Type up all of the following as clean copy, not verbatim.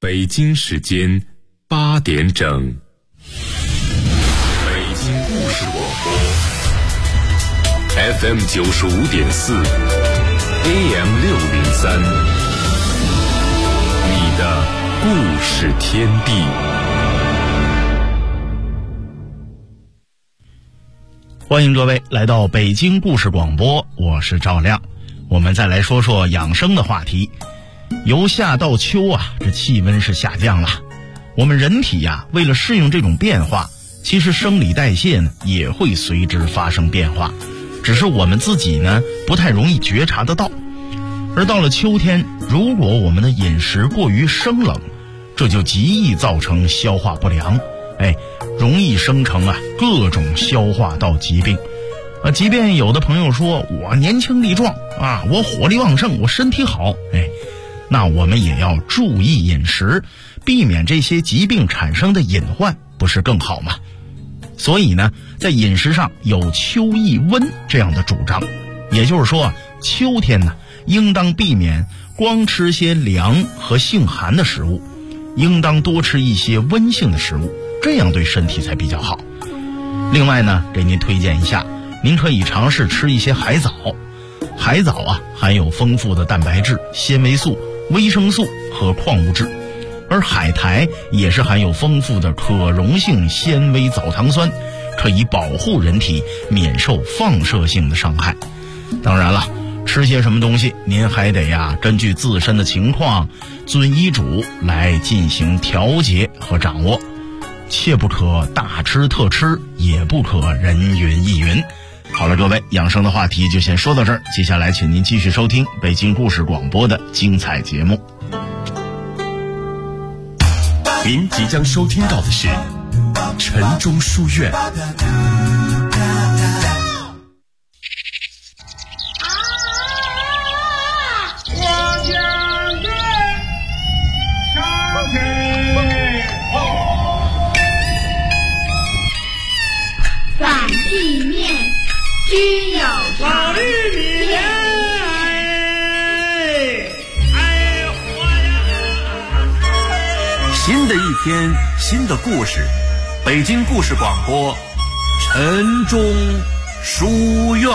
北京时间8点整，北京故事广播 FM 95.4 AM 603，你的故事天地。 欢迎各位来到北京故事广播，我是赵亮。我们再来说说养生的话题。由夏到秋啊，这气温是下降了。我们人体呀，为了适应这种变化，其实生理代谢呢也会随之发生变化，只是我们自己呢不太容易觉察得到。而到了秋天，如果我们的饮食过于生冷，这就极易造成消化不良，容易生成各种消化道疾病。即便有的朋友说我年轻力壮啊，我火力旺盛，我身体好，那我们也要注意饮食，避免这些疾病产生的隐患，不是更好吗？所以呢，在饮食上有秋易温这样的主张，也就是说秋天呢，应当避免光吃些凉和性寒的食物，应当多吃一些温性的食物，这样对身体才比较好。另外呢，给您推荐一下，您可以尝试吃一些海藻。海藻含有丰富的蛋白质、纤维素、维生素和矿物质，而海苔也是含有丰富的可溶性纤维藻糖酸，可以保护人体免受放射性的伤害。当然了，吃些什么东西您还得根据自身的情况遵医嘱来进行调节和掌握，切不可大吃特吃，也不可人云亦云。好了，各位，养生的话题就先说到这儿，接下来请您继续收听北京故事广播的精彩节目。 您即将收听到的是晨钟书院。 反地面居有常， 新的一天，新的故事，北京故事广播，晨钟书院。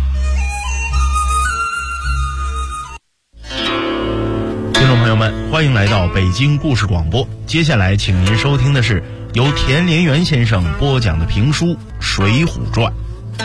听众朋友们，欢迎来到北京故事广播。接下来请您收听的是由田连元先生播讲的评书《水浒传》。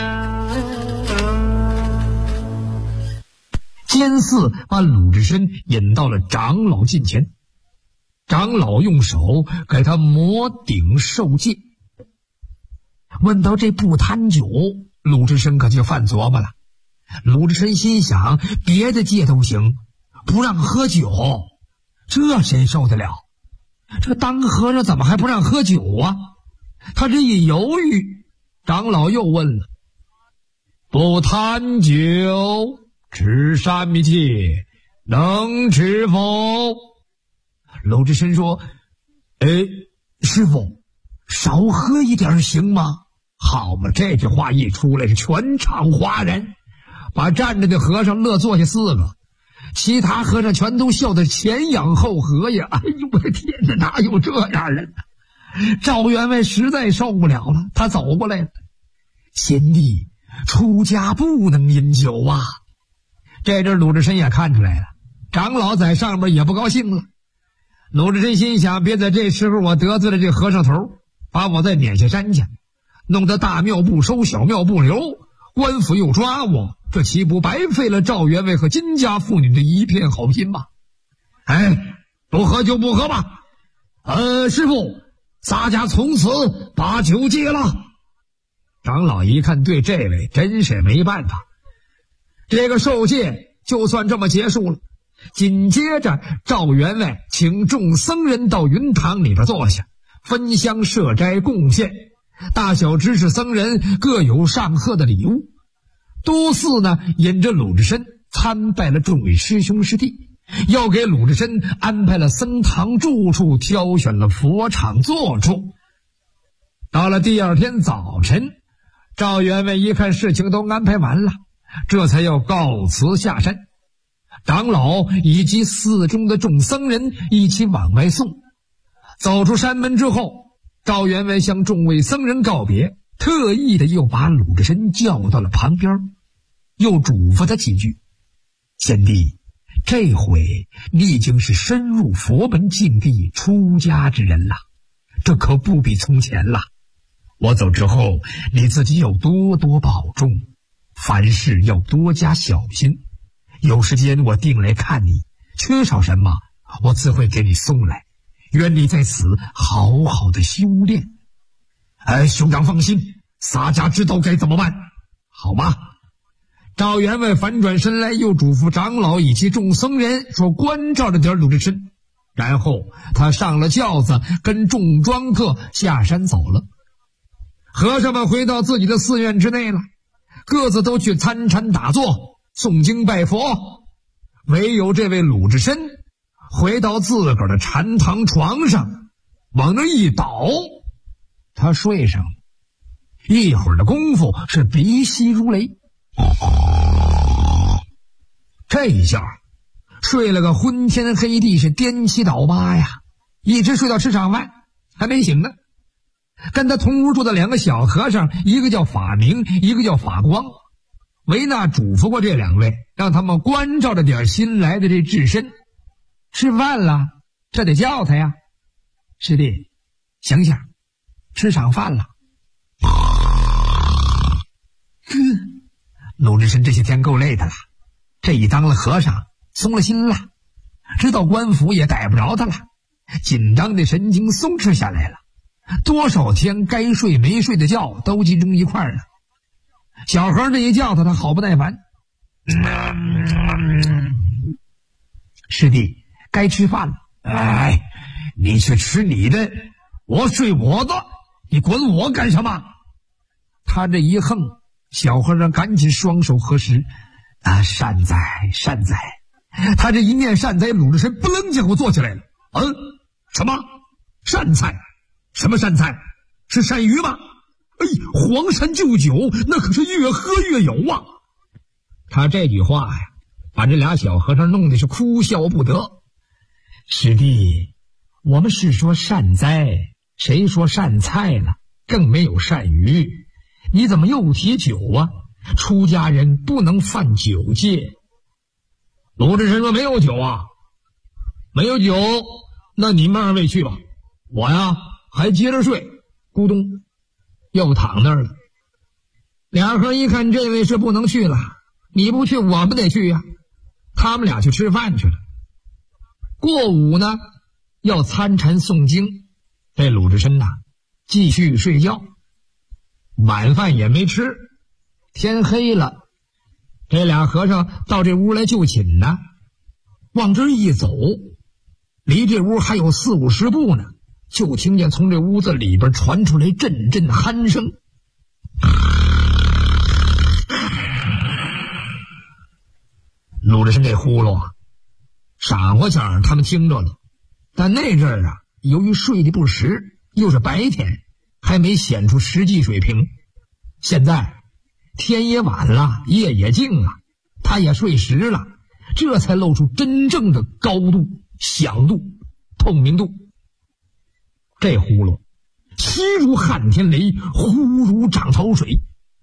监四把鲁智深引到了长老近前，长老用手给他摩顶受戒。问到这不贪酒，鲁智深可就犯琢磨了。鲁智深心想，别的戒都行，不让喝酒，这谁受得了？这当和尚怎么还不让喝酒啊？他这一犹豫，长老又问了：不贪酒，吃三昧戒，能吃否？鲁智深说：师傅，少喝一点行吗？好嘛，这句话一出来是全场哗然，把站着的和尚乐坐下4个，其他和尚全都笑得前仰后合呀！哎呦我的天哪，哪有这样人呢？赵员外实在受不了了，他走过来了：贤弟，出家不能饮酒啊！这阵鲁智深也看出来了，长老在上边也不高兴了。鲁智深心想，别在这时候我得罪了这和尚头，把我再撵下山去，弄得大庙不收，小庙不留，官府又抓我，这岂不白费了赵员外和金家妇女的一片好心吗？不喝就不喝吧。师傅，洒家从此把酒戒了。长老一看，对这位真是没办法，这个受戒就算这么结束了。紧接着赵员外请众僧人到云堂里边坐下，分香设斋贡献，大小知识僧人各有上贺的礼物。都寺呢引着鲁智深参拜了众位师兄师弟，要给鲁智深安排了僧堂住处，挑选了佛场坐处。到了第二天早晨，赵员外一看事情都安排完了，这才要告辞下山。 长老以及寺中的众僧人一起往外送。走出山门之后，赵员外向众位僧人告别，特意的又把鲁智深叫到了旁边，又嘱咐他几句：贤弟，这回你已经是深入佛门境地出家之人了，这可不比从前了。我走之后，你自己要多多保重，凡事要多加小心。有时间我定来看你，缺少什么我自会给你送来。愿你在此好好的修炼。兄长放心，洒家知道该怎么办，好吗？赵员外反转身来，又嘱咐长老以及众僧人说关照着点鲁智深，然后他上了轿子，跟众庄客下山走了。和尚们回到自己的寺院之内了，各自都去参禅打坐，诵经拜佛，唯有这位鲁智深回到自个儿的禅堂床上，往那一倒，他睡上了。一会儿的功夫是鼻息如雷，这一下睡了个昏天黑地，是颠七倒八呀，一直睡到吃上饭还没醒呢。跟他同屋住的两个小和尚，一个叫法明，一个叫法光，维纳嘱咐过这两位，让他们关照着点新来的这智深。吃饭了，这得叫他呀。师弟，醒醒，吃上饭了。鲁智深这些天够累的了，这一当了和尚，松了心了，知道官府也逮不着他了，紧张的神经松弛下来了。多少天该睡没睡的觉都集中一块儿了。小和这一叫他好不耐烦。师弟，该吃饭了。你去吃你的，我睡我的，你管我干什么？他这一横，小和尚赶紧双手合十，善哉善哉。他这一念善哉，鲁智深不楞家伙坐起来了。什么善哉？什么善菜？是鳝鱼吗？黄山旧酒，那可是越喝越有啊。他这句话呀，把这俩小和尚弄得是哭笑不得。师弟，我们是说善哉，谁说善菜了？更没有鳝鱼，你怎么又提酒啊？出家人不能犯酒戒。鲁智深说没有酒啊，没有酒，那你们二位去吧，我呀还接着睡，咕咚又躺那儿了。俩和一看这位是不能去了，你不去我们得去呀。他们俩去吃饭去了。过午呢，要参禅诵经，这鲁智深继续睡觉，晚饭也没吃。天黑了，这俩和尚到这屋来就寝呢。往这一走，离这屋还有40-50步呢，就听见从这屋子里边传出来阵阵鼾声。鲁智深这呼噜闪过响他们听着了，但那阵儿由于睡得不实，又是白天，还没显出实际水平。现在天也晚了，夜也静了，他也睡实了，这才露出真正的高度、响度、透明度。这呼噜稀如撼天雷，呼如涨潮水。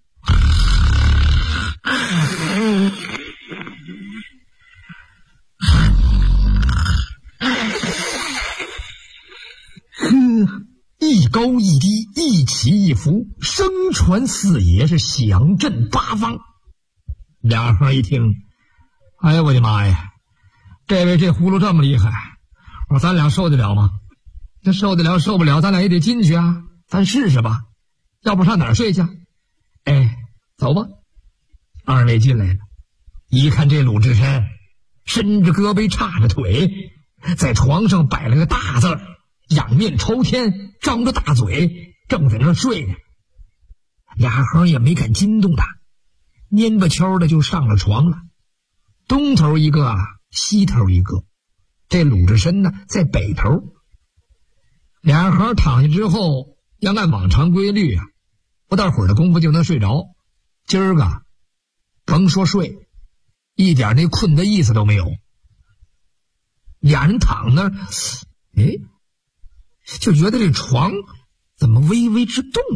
一高一低，一起一伏，声传四野，是响震八方。俩和一听，哎呀我的妈呀，这位这呼噜这么厉害，我说咱俩受得了吗？这受得了受不了，咱俩也得进去啊，咱试试吧，要不上哪儿睡去？走吧。二位进来了，一看这鲁智深伸着胳膊叉着腿，在床上摆了个大字，仰面朝天，张着大嘴，正在那睡呢。俩和也没敢惊动他，蔫巴悄的就上了床了。东头一个，西头一个，这鲁智深呢在北头。俩和躺下之后，要按往常规律不大会儿的功夫就能睡着。今儿个甭说睡， 一点那困的意思都没有。俩人躺那儿，就觉得这床怎么微微之动。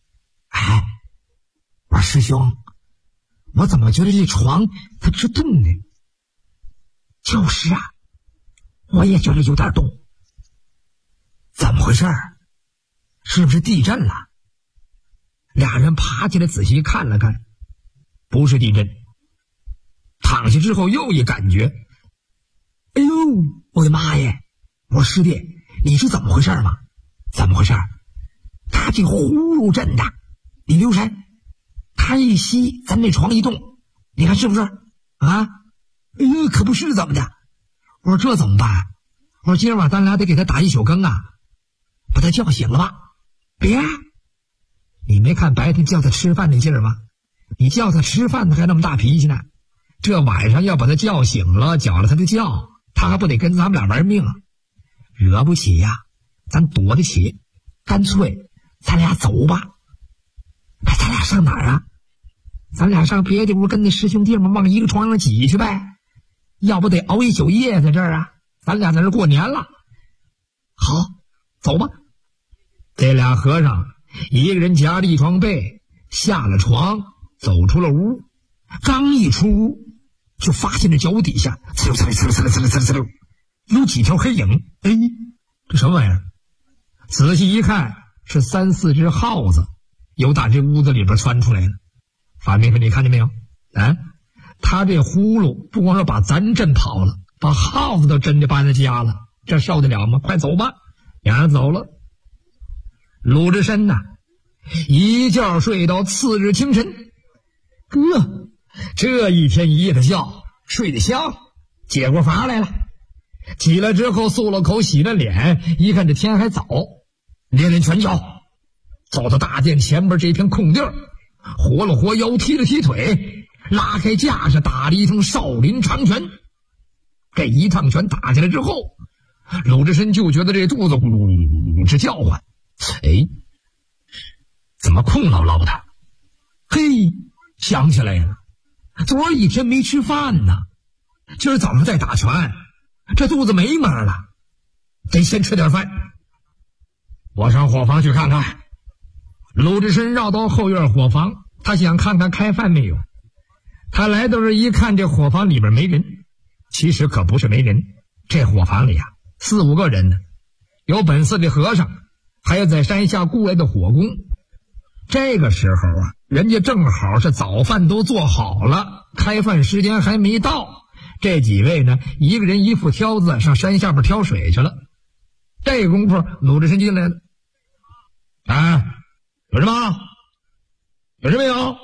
我说师兄，我怎么觉得这床它直动呢？就是啊，我也觉得有点动。怎么回事？是不是地震了？俩人爬起来仔细看了看，不是地震。躺下之后又一感觉，哎呦，我的妈耶！我说师弟，你是怎么回事吗？怎么回事？他这呼噜震的，你留神，他一吸，咱这床一动，你看是不是啊？哎呦，可不是怎么的？我说这怎么办？我说今儿晚咱俩得给他打一宿更啊，把他叫醒了吧。别，你没看白天叫他吃饭那劲儿吗？你叫他吃饭他还那么大脾气呢，这晚上要把他叫醒了，搅了他的觉，他还不得跟咱们俩玩命啊？惹不起呀，咱躲得起，干脆咱俩走吧。咱俩上哪儿啊？咱俩上别的屋跟那师兄弟们往一个床上挤去呗，要不得熬一宿夜在这儿啊？咱俩在这儿过年了。好，走吧。这俩和尚一个人夹着一床被，下了床，走出了屋。刚一出屋，就发现这脚底下呲溜呲溜呲溜呲溜呲溜呲溜呲溜有几条黑影。这什么玩意儿？仔细一看，是3、4只耗子由打这屋子里边窜出来了。法明说你看见没有？他这呼噜不光是把咱震跑了，把耗子都真的搬了家了，这受得了吗？快走吧。俩人走了。鲁智深呐，一觉睡到次日清晨。这一天一夜的觉睡得香，解过乏来了。起来之后漱了口，洗了脸，一看这天还早，连连拳脚，走到大殿前边这片空地儿，活了活腰，踢了踢腿，拉开架势，打了一通少林长拳。这一趟拳打下来之后，鲁智深就觉得这肚子咕噜噜直叫唤。怎么空落落的？想起来了，昨儿一天没吃饭呢，今儿早上再打拳，这肚子没门了，得先吃点饭。我上伙房去看看。鲁智深绕到后院伙房，他想看看开饭没有。他来到这一看，这伙房里边没人。其实可不是没人，这伙房里4、5个人呢，有本寺的和尚，还有在山下雇来的火工。这个时候人家正好是早饭都做好了，开饭时间还没到。这几位呢，一个人一副挑子上山下边挑水去了。这功夫鲁智深进来了。有什么？有人没有？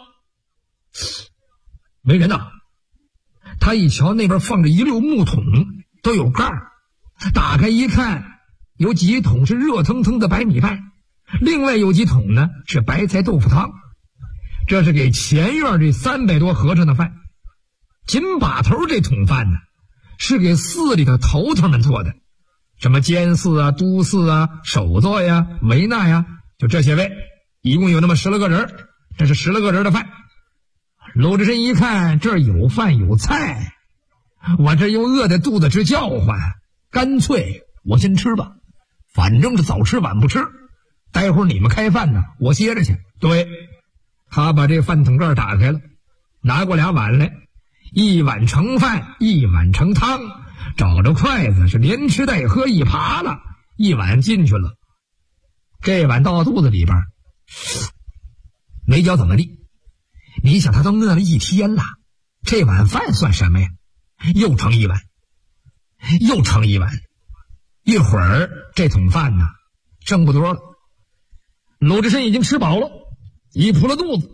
没人呐。他一瞧那边放着一溜木桶，都有盖儿，打开一看，有几桶是热腾腾的白米饭，另外有几桶呢是白菜豆腐汤。这是给前院这300多和尚的饭。紧把头这桶饭呢，是给寺里的头头们做的，什么监寺啊、都寺啊、首座呀、维那呀，就这些位，一共有那么10来个人。这是10来个人的饭。鲁智深一看这儿有饭有菜，我这又饿得肚子直叫唤，干脆我先吃吧，反正是早吃晚不吃，待会儿你们开饭呢，我歇着去。对，他把这饭桶盖打开了，拿过2碗来，一碗盛饭，一碗盛汤，找着筷子是连吃带喝一扒了，一碗进去了。这碗到肚子里边没觉怎么地，你想他都饿了一天了，这碗饭算什么呀？又盛一碗，又盛一碗，一会儿这桶饭呢剩不多了。鲁智深已经吃饱了，一扑了肚子，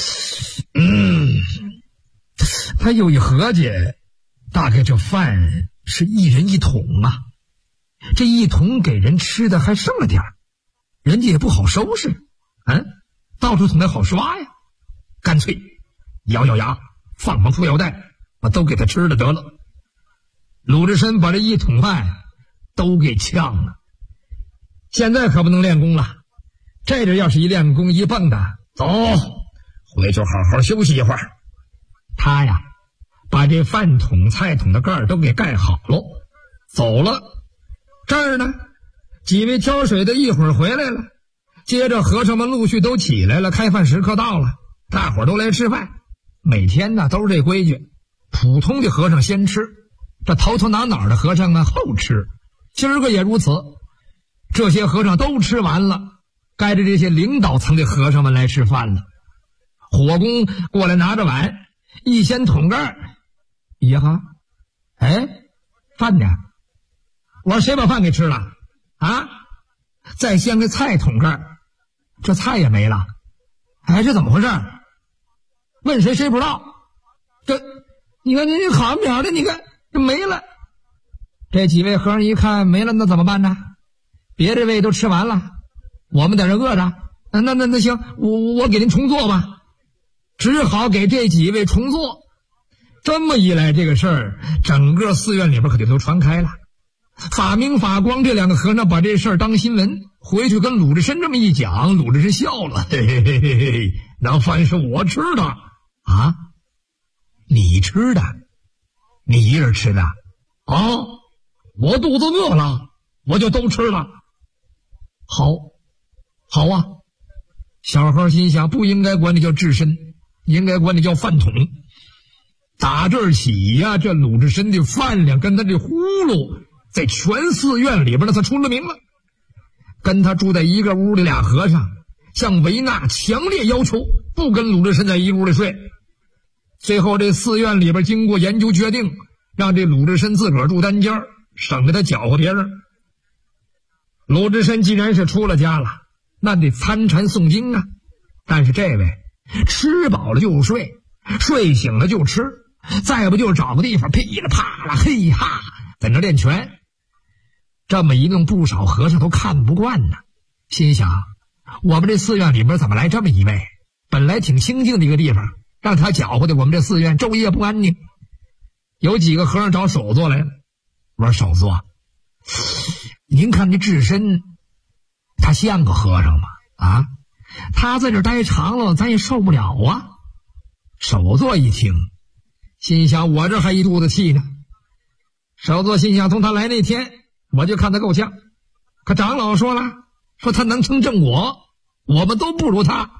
他又一合计，大概这饭是一人一桶啊，这一桶给人吃的还剩了点儿，人家也不好收拾，到处桶来好刷呀，干脆咬咬牙，放裤腰带，把都给他吃了得了。鲁智深把这一桶饭都给呛了。现在可不能练功了，这人要是一练功一蹦的，走回去好好休息一会儿。他呀把这这饭桶菜桶的盖儿都给盖好了，走了。这儿呢，几位挑水的一会儿回来了，接着和尚们陆续都起来了，开饭时刻到了，大伙儿都来吃饭。每天呢都是这规矩，普通的和尚先吃，这头头脑脑的和尚呢后吃，今儿个也如此。这些和尚都吃完了，该着这些领导层的和尚们来吃饭了。火工过来拿着碗，一掀桶盖，呀哈，哎，饭呢？我说谁把饭给吃了啊？再掀个菜桶盖，这菜也没了。哎，这怎么回事？问谁谁不知道。这你看你好点的，你看这没了。这几位和尚一看没了，那怎么办呢？别的位都吃完了，我们在这饿着。那行，我给您重做吧。只好给这几位重做。这么一来，这个事儿整个寺院里边可就都传开了。法明法光这两个和尚把这事儿当新闻，回去跟鲁智深这么一讲，鲁智深笑了，嘿嘿嘿嘿嘿，那饭是我吃的啊？你吃的？你一人吃的？啊？我肚子饿了，我就都吃了。好啊。小孩心想，不应该管你叫智深，应该管你叫饭桶。打这儿起呀，这鲁智深的饭量跟他这呼噜在全寺院里边呢，他出了名了。跟他住在一个屋的俩和尚向维纳强烈要求不跟鲁智深在一屋里睡。最后这寺院里边经过研究决定，让这鲁智深自个儿住单间，省得他搅和别人。鲁智深既然是出了家了，那得参禅诵经啊。但是这位吃饱了就睡，睡醒了就吃，再不就找个地方噼里啪啦嘿哈在那练拳。这么一弄，不少和尚都看不惯呢，心想我们这寺院里边怎么来这么一位，本来挺清静的一个地方，让他搅和的我们这寺院昼夜不安宁。有几个和尚找首座来了，我说首座，您看这智深他像个和尚吗？啊，他在这待长了咱也受不了啊。首座一听，心想我这还一肚子气呢。首座心想，从他来那天我就看他够呛，可长老说了，说他能成正果，我们都不如他。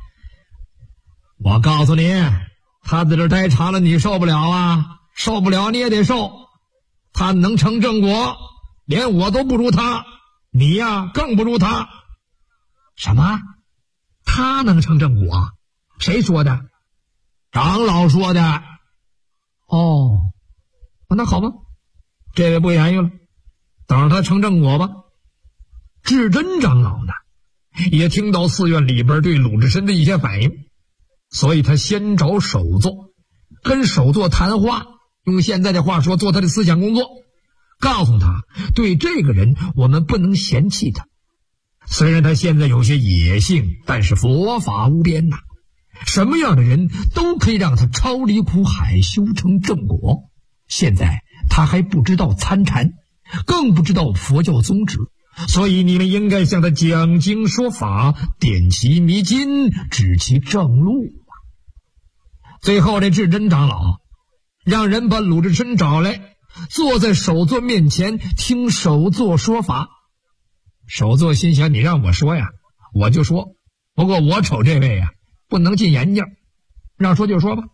我告诉你，他在这待长了你受不了啊，受不了你也得受。他能成正果，连我都不如他，你呀更不如他。什么？他能成正果？谁说的？长老说的。哦，那好吧，这位不言语了，等着他成正果吧。智真长老呢，也听到寺院里边对鲁智深的一些反应，所以他先找首座，跟首座谈话，用现在的话说，做他的思想工作，告诉他对这个人我们不能嫌弃他，虽然他现在有些野性，但是佛法无边呐，什么样的人都可以让他超离苦海，修成正果。现在他还不知道参禅，更不知道佛教宗旨，所以你们应该向他讲经说法，点其迷津，指其正路。最后这智真长老让人把鲁智深找来，坐在首座面前听首座说法。首座心想，你让我说呀我就说，不过我瞅这位呀不能进眼睛，让说就说吧。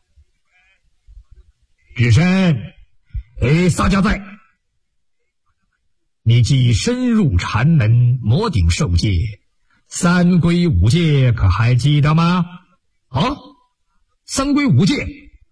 智深，撒家在，你既深入禅门，摩顶受戒，三规五戒可还记得吗？啊，三规五戒，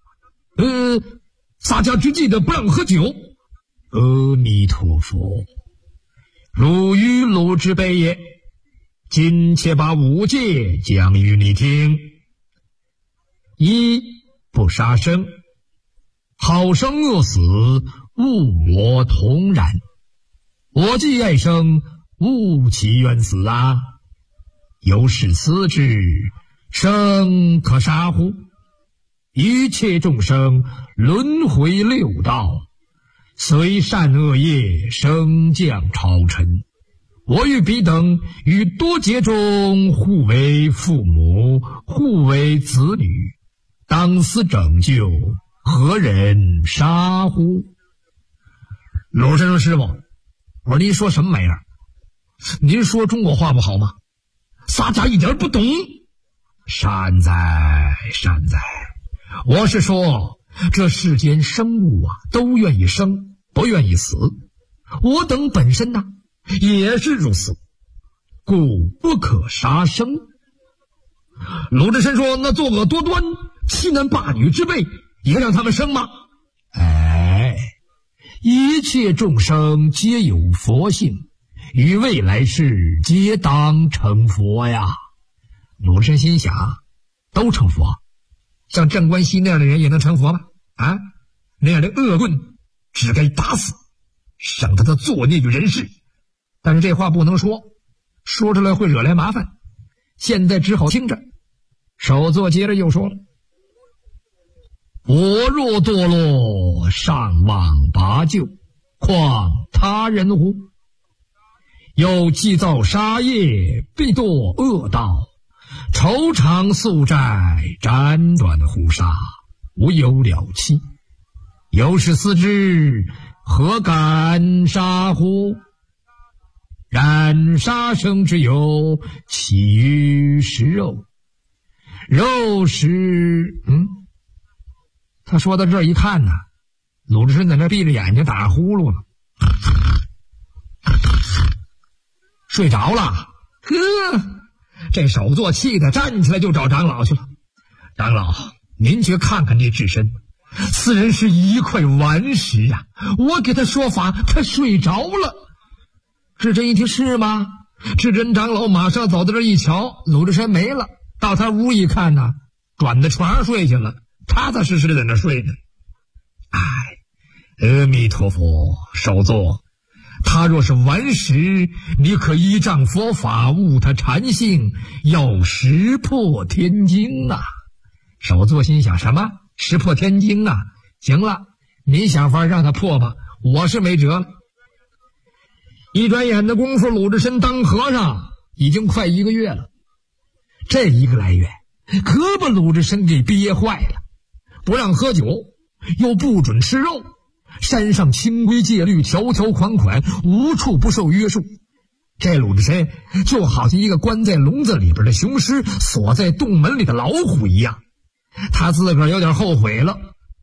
撒家只记得不让喝酒。阿弥陀佛，汝与鲁之辈也。今且把五戒讲与你听。一，不杀生，好生恶死，物我同然。我既爱生，勿其愿死啊！由是思之，生可杀乎？一切众生轮回六道，随善恶业升降超尘。我与彼等于多劫中，互为父母，互为子女，当思拯救， 何人杀乎？鲁智深说：“师傅，我说您说什么玩意儿？您说中国话不好吗？洒家一点不懂。善哉善哉，我是说这世间生物啊，都愿意生，不愿意死。我等本身呢，也是如此，故不可杀生。”鲁智深说：“那作恶多端、欺男霸女之辈，也让他们生吗？”哎，一切众生皆有佛性，于未来世皆当成佛呀。鲁智深心想，都成佛，像镇关西那样的人也能成佛吗？啊，那样的恶棍只该打死，省得他作孽于人世。但是这话不能说，说出来会惹来麻烦，现在只好听着。首座接着又说了：“我若堕落，尚望拔救，况他人乎？又既造杀业，必堕恶道，愁肠宿债，辗转乎杀，无有了期。有时思之，何敢杀乎？然杀生之有，起于食肉。肉食……”他说到这儿一看呢，鲁智深在那闭着眼睛打呼噜了，睡着了。这首座气的站起来就找长老去了。长老，您去看看这智深，此人是一块顽石啊！我给他说法，他睡着了。智深一听是吗？智深长老马上走到这一瞧，鲁智深没了，到他屋一看呢，转到床上睡去了，踏踏实实的在那睡呢。阿弥陀佛，首座，他若是顽石，你可依仗佛法悟他禅性，要识破天经啊！首座心想，什么识破天经啊？行了，您想法让他破吧，我是没辙了。一转眼的功夫，鲁智深当和尚已经快1个月了。这1个来月可把鲁智深给憋坏了，不让喝酒，又不准吃肉，山上清规戒律条条款款，无处不受约束。这鲁智深就好像一个关在笼子里边的雄狮，锁在洞门里的老虎一样。他自个儿有点后悔了，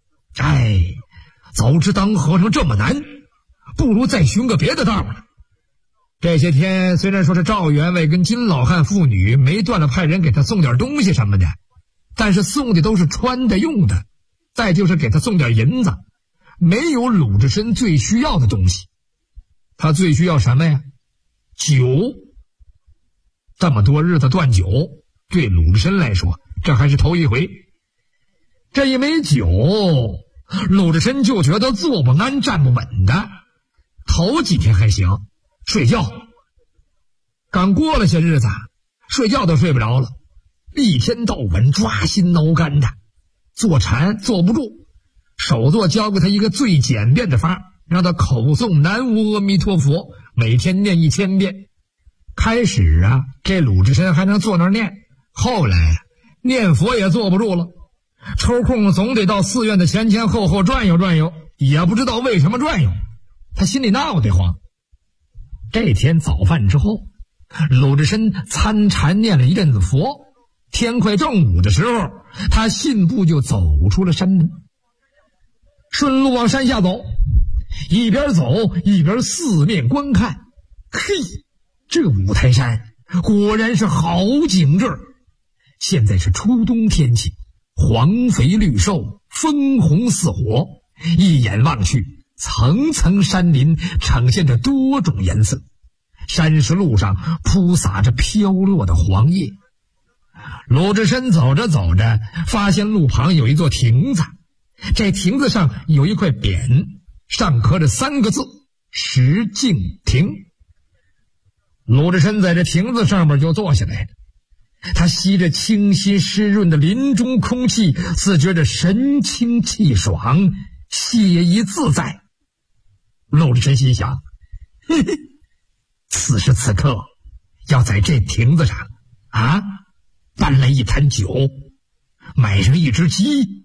早知当和尚这么难，不如再寻个别的道了。这些天虽然说是赵员外跟金老汉父女没断了派人给他送点东西什么的，但是送的都是穿的用的，再就是给他送点银子，没有鲁智深最需要的东西。他最需要什么呀？酒。这么多日子断酒，对鲁智深来说这还是头一回。这一没酒，鲁智深就觉得坐不安站不稳的。头几天还行，睡觉，刚过了些日子，睡觉都睡不着了，一天到晚抓心挠肝的，坐禅坐不住。首座教给他一个最简便的法，让他口诵南无阿弥陀佛，每天念1000遍。开始啊，这鲁智深还能坐那儿念，后来念佛也坐不住了，抽空总得到寺院的前后转悠转悠，也不知道为什么转悠，他心里闹得慌。这天早饭之后，鲁智深参禅念了一阵子佛，天快正午的时候，他信步就走出了山门，顺路往山下走，一边走一边四面观看。嘿，这五台山果然是好景致。现在是初冬天气，黄肥绿瘦，枫红似火，一眼望去，层层山林呈现着多种颜色，山石路上铺洒着飘落的黄叶。鲁智深走着走着，发现路旁有一座亭子，这亭子上有一块匾，上刻着3个字：石径亭。鲁智深在这亭子上面就坐下来了，他吸着清新湿润的林中空气，自觉着神清气爽，惬意自在。鲁智深心想，嘿嘿，此时此刻要在这亭子上搬来一坛酒，买上一只鸡，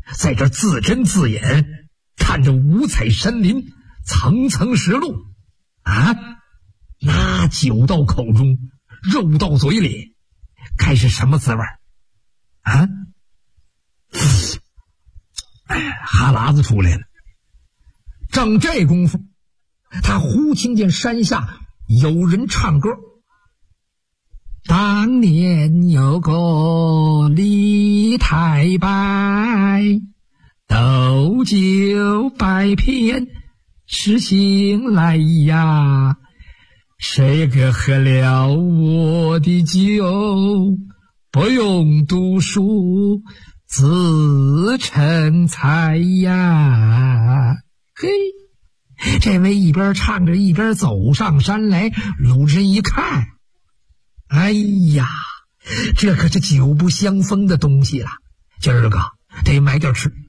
在这自斟自饮，看着五彩山林，层层石路啊，那酒到口中，肉到嘴里，该是什么滋味啊？哈喇子出来了。正这功夫，他忽听见山下有人唱歌。当年有个李太白，斗酒百篇是醒来呀，谁个喝了我的酒，不用读书自成才呀。嘿，这位一边唱着一边走上山来，鲁智深一看，哎呀，这可是久不相逢的东西了，今儿个得买点吃。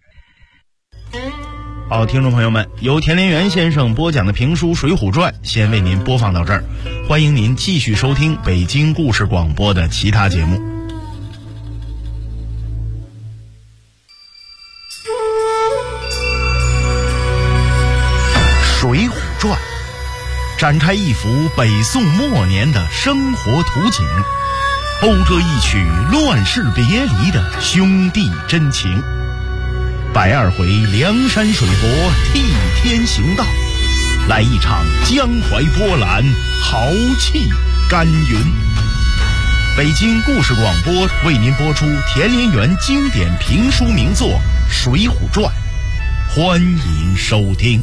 好，听众朋友们，由田连元先生播讲的评书《水浒传》先为您播放到这儿，欢迎您继续收听北京故事广播的其他节目。《水浒传》展开一幅北宋末年的生活图景，勾勒一曲乱世别离的兄弟真情。120回梁山水泊替天行道，来一场江淮波澜，豪气干云。北京故事广播为您播出田连元经典评书名作《水浒传》，欢迎收听。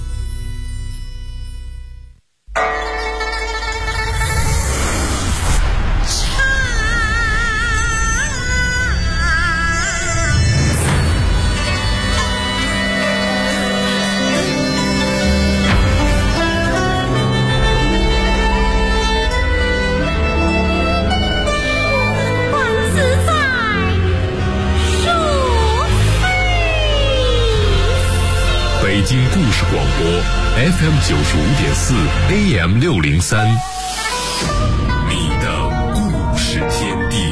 北京故事广播 FM95.4 AM603， 你的故事天地。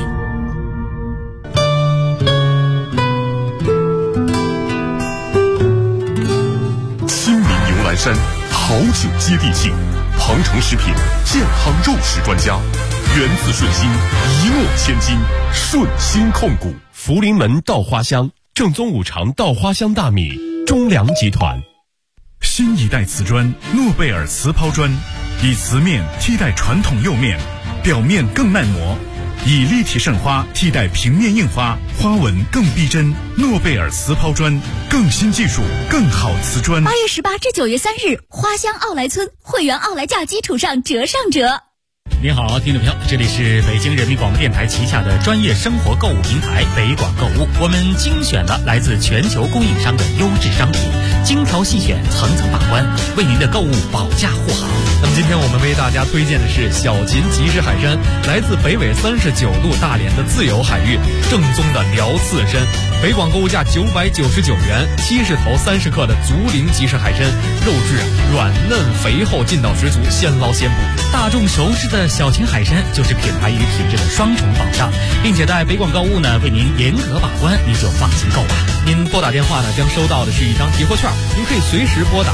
亲民牛栏山好酒接地气，鹏程食品健康肉食专家，源自顺心，一诺千金，顺心控股。福临门稻花香正宗五常稻花香大米，中粮集团。 新一代瓷砖诺贝尔瓷抛砖，以瓷面替代传统釉面，表面更耐磨，以立体渗花替代平面印花，花纹更逼真。诺贝尔瓷抛砖，更新技术，更好瓷砖。 8月18至9月3日，花乡奥莱村会员奥莱价基础上折上折。 您好，听众朋友，这里是北京人民广播电台旗下的专业生活购物平台北广购物，我们精选了来自全球供应商的优质商品，精挑细选，层层把关，为您的购物保驾护航。 那么今天我们为大家推荐的是小秦即食海参，来自北纬39度大连的自由海域，正宗的辽刺参。北广购物价999元，70头30克的竹林即食海参，肉质软嫩肥厚，劲道十足，现捞现捕。 大众熟知的小秦海参就是品牌与品质的双重保障，并且在北广购物呢为您严格把关，您就放心购吧。 您拨打电话呢将收到的是一张提货券，您可以随时拨打